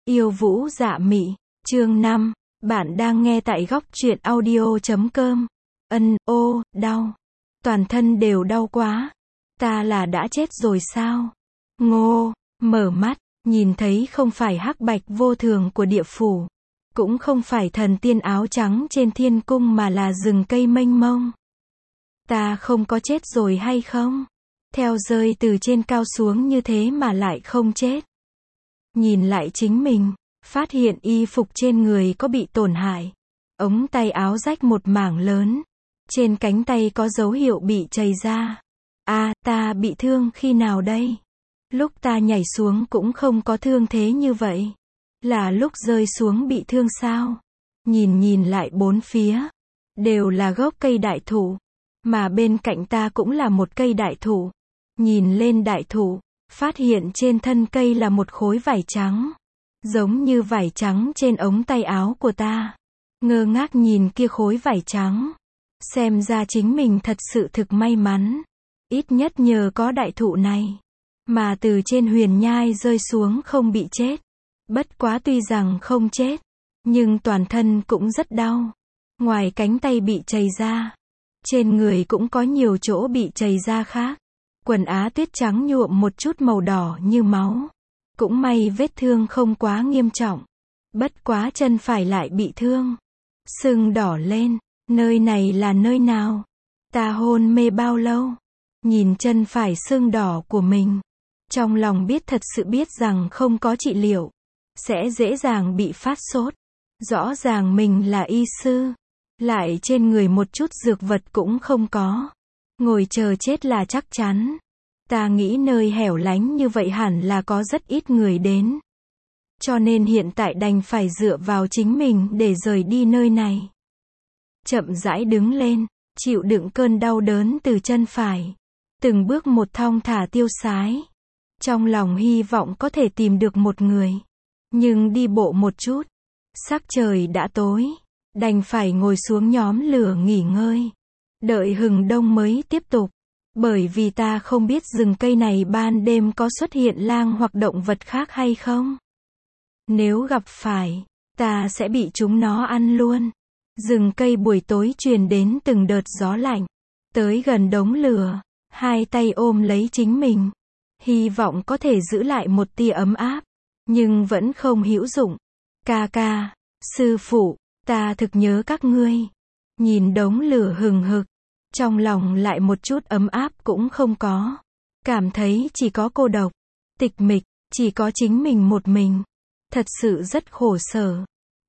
Yêu Vũ Dạ Mị, chương 5, bạn đang nghe tại góc truyện audio.com. Đau. Toàn thân đều đau quá. Ta là đã chết rồi sao? Ngô, mở mắt, nhìn thấy không phải hắc bạch vô thường của địa phủ, cũng không phải thần tiên áo trắng trên thiên cung mà là rừng cây mênh mông. Ta không có chết rồi hay không? Theo rơi từ trên cao xuống như thế mà lại không chết. Nhìn lại chính mình, phát hiện y phục trên người có bị tổn hại. Ống tay áo rách một mảng lớn. Trên cánh tay có dấu hiệu bị chày ra. Ta bị thương khi nào đây? Lúc ta nhảy xuống cũng không có thương thế như vậy. Là lúc rơi xuống bị thương sao? Nhìn lại bốn phía. Đều là gốc cây đại thụ. Mà bên cạnh ta cũng là một cây đại thụ. Nhìn lên đại thụ, phát hiện trên thân cây là một khối vải trắng. Giống như vải trắng trên ống tay áo của ta. Ngơ ngác nhìn kia khối vải trắng. Xem ra chính mình thật sự thực may mắn. Ít nhất nhờ có đại thụ này. Mà từ trên huyền nhai rơi xuống không bị chết. Bất quá tuy rằng không chết. Nhưng toàn thân cũng rất đau. Ngoài cánh tay bị chày ra. Trên người cũng có nhiều chỗ bị chày ra khác. Quần áo tuyết trắng nhuộm một chút màu đỏ như máu. Cũng may vết thương không quá nghiêm trọng. Bất quá chân phải lại bị thương. Sưng đỏ lên. Nơi này là nơi nào? Ta hôn mê bao lâu? Nhìn chân phải sưng đỏ của mình. Trong lòng thật sự biết rằng không có trị liệu. Sẽ dễ dàng bị phát sốt. Rõ ràng mình là y sư. Lại trên người một chút dược vật cũng không có. Ngồi chờ chết là chắc chắn. Ta nghĩ nơi hẻo lánh như vậy hẳn là có rất ít người đến. Cho nên hiện tại đành phải dựa vào chính mình để rời đi nơi này. Chậm rãi đứng lên, chịu đựng cơn đau đớn từ chân phải. Từng bước một thong thả tiêu sái. Trong lòng hy vọng có thể tìm được một người. Nhưng đi bộ một chút. Sắc trời đã tối. Đành phải ngồi xuống nhóm lửa nghỉ ngơi. Đợi hừng đông mới tiếp tục. Bởi vì ta không biết rừng cây này ban đêm có xuất hiện lang hoặc động vật khác hay không. Nếu gặp phải, ta sẽ bị chúng nó ăn luôn. Rừng cây buổi tối truyền đến từng đợt gió lạnh. Tới gần đống lửa, hai tay ôm lấy chính mình. Hy vọng có thể giữ lại một tia ấm áp. Nhưng vẫn không hữu dụng. Ca, sư phụ, ta thực nhớ các ngươi. Nhìn đống lửa hừng hực. Trong lòng lại một chút ấm áp cũng không có. Cảm thấy chỉ có cô độc, tịch mịch, chỉ có chính mình một mình. Thật sự rất khổ sở.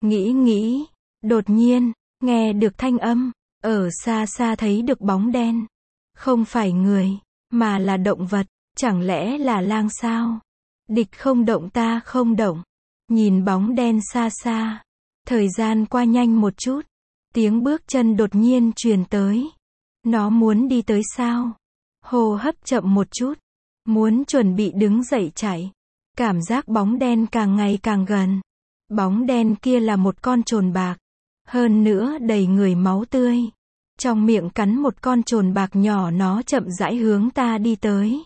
Nghĩ, đột nhiên, nghe được thanh âm. Ở xa xa thấy được bóng đen. Không phải người, mà là động vật. Chẳng lẽ là lang sao? Địch không động ta không động. Nhìn bóng đen xa xa. Thời gian qua nhanh một chút. Tiếng bước chân đột nhiên truyền tới. Nó muốn đi tới sao? Hô hấp chậm một chút. Muốn chuẩn bị đứng dậy chạy. Cảm giác bóng đen càng ngày càng gần. Bóng đen kia là một con trồn bạc. Hơn nữa đầy người máu tươi. Trong miệng cắn một con trồn bạc nhỏ, nó chậm rãi hướng ta đi tới.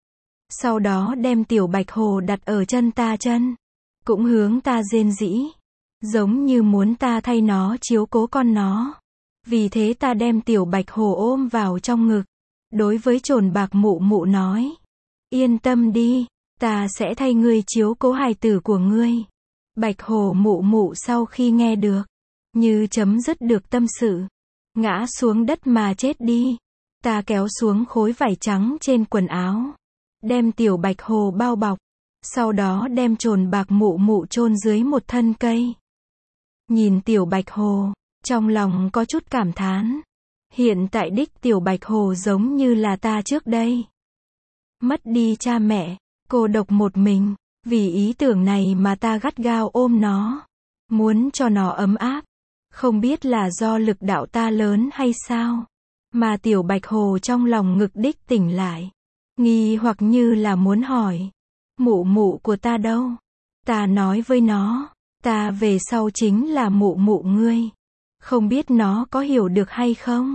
Sau đó đem tiểu bạch hồ đặt ở chân ta chân. Cũng hướng ta rên rỉ. Giống như muốn ta thay nó chiếu cố con nó. Vì thế ta đem tiểu bạch hồ ôm vào trong ngực. Đối với trồn bạc mụ mụ nói. Yên tâm đi, ta sẽ thay ngươi chiếu cố hài tử của ngươi. Bạch hồ mụ mụ sau khi nghe được. Như chấm dứt được tâm sự. Ngã xuống đất mà chết đi. Ta kéo xuống khối vải trắng trên quần áo. Đem tiểu bạch hồ bao bọc. Sau đó đem trồn bạc mụ mụ chôn dưới một thân cây. Nhìn tiểu bạch hồ. Trong lòng có chút cảm thán. Hiện tại đích tiểu bạch hồ giống như là ta trước đây. Mất đi cha mẹ, cô độc một mình. Vì ý tưởng này mà ta gắt gao ôm nó. Muốn cho nó ấm áp. Không biết là do lực đạo ta lớn hay sao. Mà tiểu bạch hồ trong lòng ngực đích tỉnh lại. Nghi hoặc như là muốn hỏi. Mụ mụ của ta đâu? Ta nói với nó. Ta về sau chính là mụ mụ ngươi. Không biết nó có hiểu được hay không?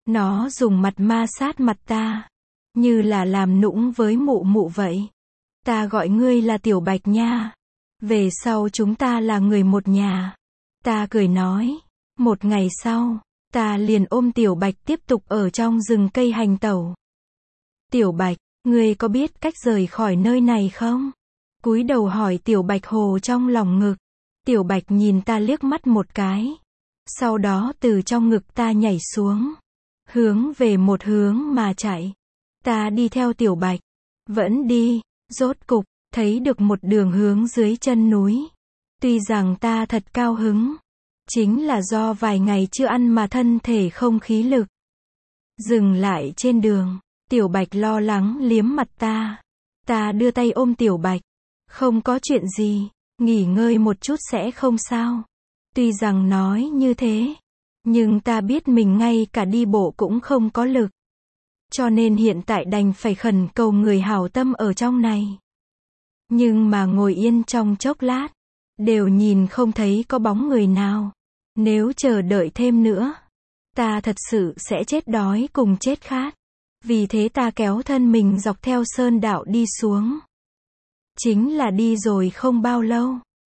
Nó dùng mặt ma sát mặt ta. Như là làm nũng với mụ mụ vậy. Ta gọi ngươi là tiểu bạch nha. Về sau chúng ta là người một nhà. Ta cười nói. Một ngày sau, ta liền ôm Tiểu Bạch tiếp tục ở trong rừng cây hành tẩu. Tiểu Bạch, ngươi có biết cách rời khỏi nơi này không? Cúi đầu hỏi Tiểu Bạch hồ trong lòng ngực. Tiểu Bạch nhìn ta liếc mắt một cái. Sau đó từ trong ngực ta nhảy xuống. Hướng về một hướng mà chạy. Ta đi theo Tiểu Bạch. Vẫn đi, rốt cục, thấy được một đường hướng dưới chân núi. Tuy rằng ta thật cao hứng. Chính là do vài ngày chưa ăn mà thân thể không khí lực. Dừng lại trên đường. Tiểu Bạch lo lắng liếm mặt ta. Ta đưa tay ôm Tiểu Bạch. Không có chuyện gì, nghỉ ngơi một chút sẽ không sao. Tuy rằng nói như thế, nhưng ta biết mình ngay cả đi bộ cũng không có lực. Cho nên hiện tại đành phải khẩn cầu người hảo tâm ở trong này. Nhưng mà ngồi yên trong chốc lát, đều nhìn không thấy có bóng người nào. Nếu chờ đợi thêm nữa, ta thật sự sẽ chết đói cùng chết khát. Vì thế ta kéo thân mình dọc theo sơn đạo đi xuống. Chính là đi rồi không bao lâu.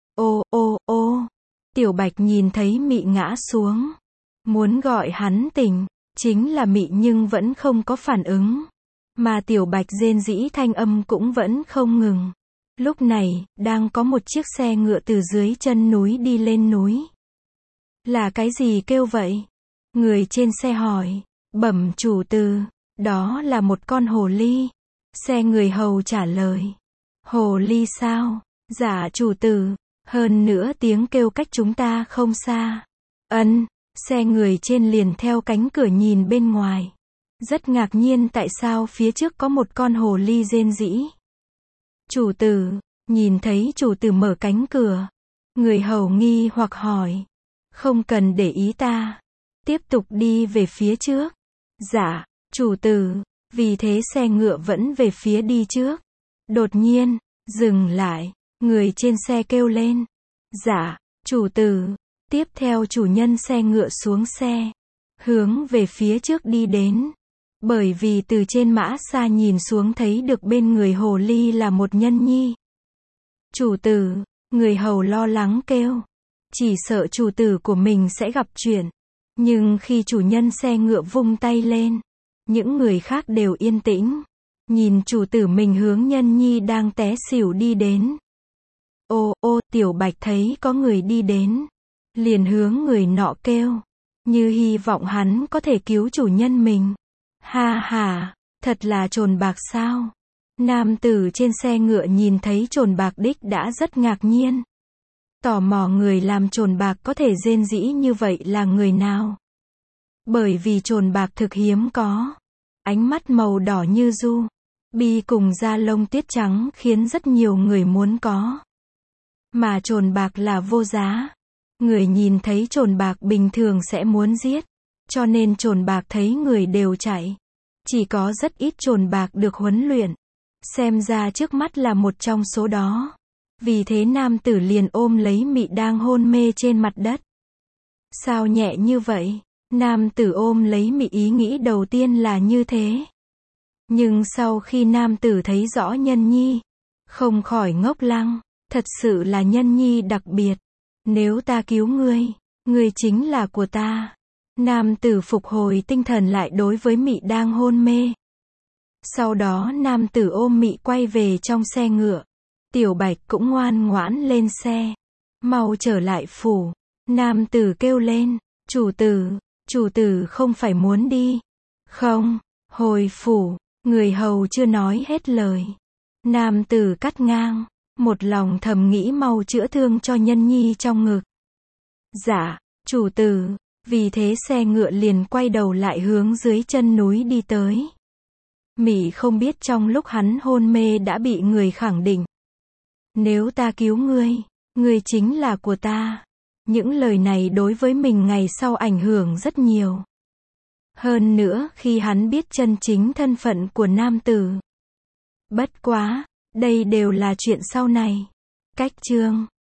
Ô, Tiểu Bạch nhìn thấy Mị ngã xuống. Muốn gọi hắn tỉnh, chính là Mị nhưng vẫn không có phản ứng. Mà Tiểu Bạch rên rỉ thanh âm cũng vẫn không ngừng. Lúc này, đang có một chiếc xe ngựa từ dưới chân núi đi lên núi. Là cái gì kêu vậy? Người trên xe hỏi. Bẩm chủ tử, đó là một con hồ ly. Xe người hầu trả lời. Hồ ly sao? Dạ chủ tử, hơn nữa tiếng kêu cách chúng ta không xa. Xe người trên liền theo cánh cửa nhìn bên ngoài. Rất ngạc nhiên tại sao phía trước có một con hồ ly rên rỉ. Chủ tử, nhìn thấy chủ tử mở cánh cửa. Người hầu nghi hoặc hỏi. Không cần để ý ta. Tiếp tục đi về phía trước. Dạ, chủ tử, vì thế xe ngựa vẫn về phía đi trước. Đột nhiên, dừng lại, người trên xe kêu lên. Dạ, chủ tử. Tiếp theo chủ nhân xe ngựa xuống xe, hướng về phía trước đi đến. Bởi vì từ trên mã xa nhìn xuống thấy được bên người hồ ly là một nhân nhi. Chủ tử, người hầu lo lắng kêu. Chỉ sợ chủ tử của mình sẽ gặp chuyện. Nhưng khi chủ nhân xe ngựa vung tay lên, những người khác đều yên tĩnh. Nhìn chủ tử mình hướng nhân nhi đang té xỉu đi đến. Tiểu Bạch thấy có người đi đến. Liền hướng người nọ kêu. Như hy vọng hắn có thể cứu chủ nhân mình. Ha, thật là trồn bạc sao? Nam tử trên xe ngựa nhìn thấy trồn bạc đích đã rất ngạc nhiên. Tò mò người làm trồn bạc có thể rên rỉ như vậy là người nào? Bởi vì trồn bạc thực hiếm có. Ánh mắt màu đỏ như du. Bi cùng da lông tiết trắng khiến rất nhiều người muốn có. Mà trồn bạc là vô giá. Người nhìn thấy trồn bạc bình thường sẽ muốn giết. Cho nên trồn bạc thấy người đều chạy. Chỉ có rất ít trồn bạc được huấn luyện. Xem ra trước mắt là một trong số đó. Vì thế nam tử liền ôm lấy Mị đang hôn mê trên mặt đất. Sao nhẹ như vậy? Nam tử ôm lấy Mị ý nghĩ đầu tiên là như thế. Nhưng sau khi nam tử thấy rõ nhân nhi, không khỏi ngốc lăng. Thật sự là nhân nhi đặc biệt. Nếu ta cứu ngươi, ngươi chính là của ta. Nam tử phục hồi tinh thần lại đối với Mị đang hôn mê. Sau đó nam tử ôm Mị quay về trong xe ngựa. Tiểu Bạch cũng ngoan ngoãn lên xe. Mau trở lại phủ. Nam tử kêu lên. Chủ tử không phải muốn đi. Không, hồi phủ. Người hầu chưa nói hết lời. Nam tử cắt ngang. Một lòng thầm nghĩ mau chữa thương cho nhân nhi trong ngực. Dạ, chủ tử. Vì thế xe ngựa liền quay đầu lại hướng dưới chân núi đi tới. Mị không biết trong lúc hắn hôn mê đã bị người khẳng định. Nếu ta cứu ngươi, ngươi chính là của ta. Những lời này đối với mình ngày sau ảnh hưởng rất nhiều. Hơn nữa khi hắn biết chân chính thân phận của nam tử. Bất quá, đây đều là chuyện sau này. Cách chương